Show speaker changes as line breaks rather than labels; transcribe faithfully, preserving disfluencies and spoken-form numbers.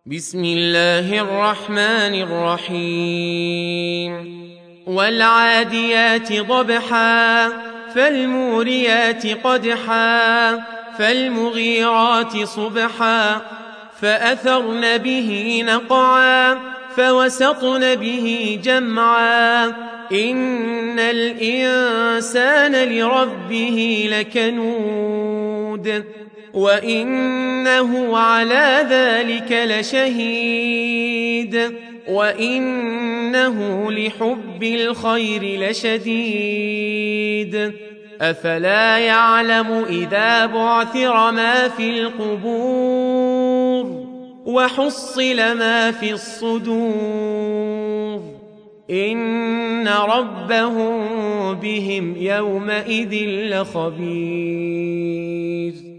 بسم الله الرحمن الرحيم والعاديات ضبحا فالموريات قدحا فالمغيرات صبحا فأثرن به نقعا فوسطن به جمعا إن الإنسان لربه لكنود وإنه على ذلك لشهيد وإنه لحب الخير لشديد أفلا يعلم إذا بعثر ما في القبور وحصل ما في الصدور إن ربهم بهم يومئذ لخبير.